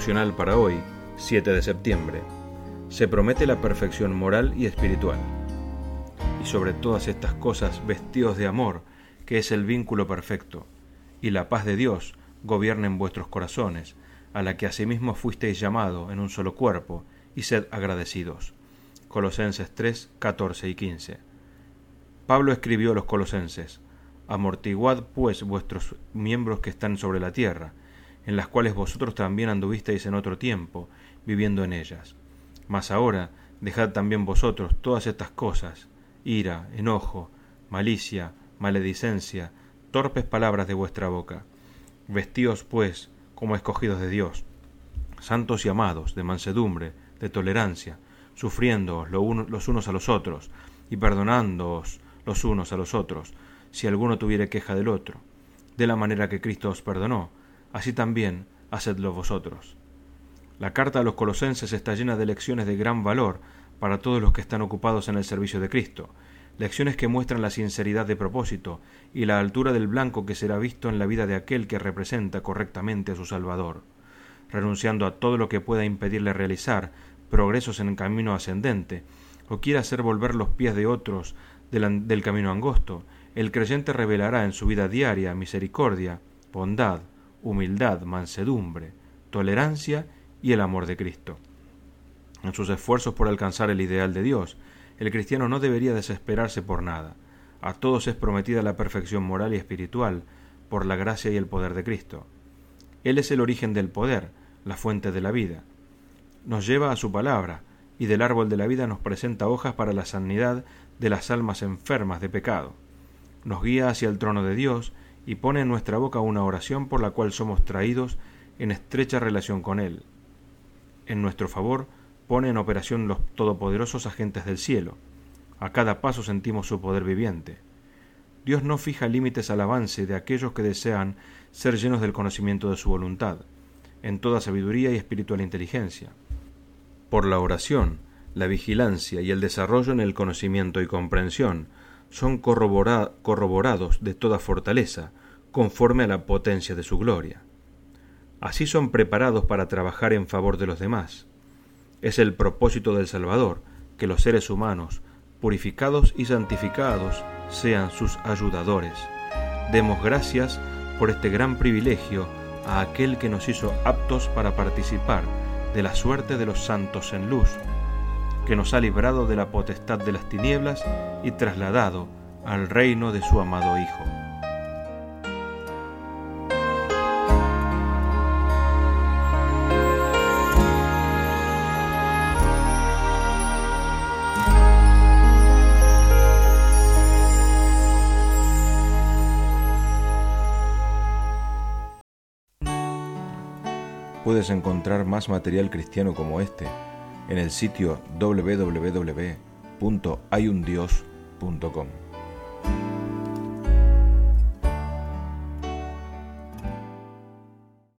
Devocional para hoy, 7 de septiembre. Se promete la perfección moral y espiritual. Y sobre todas estas cosas, vestidos de amor, que es el vínculo perfecto, y la paz de Dios gobierna en vuestros corazones, a la que asimismo fuisteis llamado en un solo cuerpo, y sed agradecidos. Colosenses 3, 14 y 15. Pablo escribió a los colosenses: amortiguad pues vuestros miembros que están sobre la tierra, en las cuales vosotros también anduvisteis en otro tiempo, viviendo en ellas. Mas ahora dejad también vosotros todas estas cosas: ira, enojo, malicia, maledicencia, torpes palabras de vuestra boca. Vestíos pues como escogidos de Dios, santos y amados, de mansedumbre, de tolerancia, sufriéndoos los unos a los otros, y perdonándoos los unos a los otros, si alguno tuviere queja del otro. De la manera que Cristo os perdonó, así también hacedlo vosotros. La carta a los colosenses está llena de lecciones de gran valor para todos los que están ocupados en el servicio de Cristo, lecciones que muestran la sinceridad de propósito y la altura del blanco que será visto en la vida de aquel que representa correctamente a su Salvador, renunciando a todo lo que pueda impedirle realizar progresos en el camino ascendente, o quiera hacer volver los pies de otros del camino angosto. El creyente revelará en su vida diaria misericordia, bondad, humildad, mansedumbre, tolerancia y el amor de Cristo. En sus esfuerzos por alcanzar el ideal de Dios, el cristiano no debería desesperarse por nada. A todos es prometida la perfección moral y espiritual por la gracia y el poder de Cristo. Él es el origen del poder, la fuente de la vida. Nos lleva a su palabra, y del árbol de la vida nos presenta hojas para la sanidad de las almas enfermas de pecado. Nos guía hacia el trono de Dios y pone en nuestra boca una oración por la cual somos traídos en estrecha relación con Él. En nuestro favor pone en operación los todopoderosos agentes del cielo. A cada paso sentimos su poder viviente. Dios no fija límites al avance de aquellos que desean ser llenos del conocimiento de su voluntad, en toda sabiduría y espiritual inteligencia. Por la oración, la vigilancia y el desarrollo en el conocimiento y comprensión son corroborados de toda fortaleza, conforme a la potencia de su gloria. Así son preparados para trabajar en favor de los demás. Es el propósito del Salvador que los seres humanos, purificados y santificados, sean sus ayudadores. Demos gracias por este gran privilegio a aquel que nos hizo aptos para participar de la suerte de los santos en luz, que nos ha librado de la potestad de las tinieblas y trasladado al reino de su amado Hijo. Puedes encontrar más material cristiano como este en el sitio www.hayundios.com.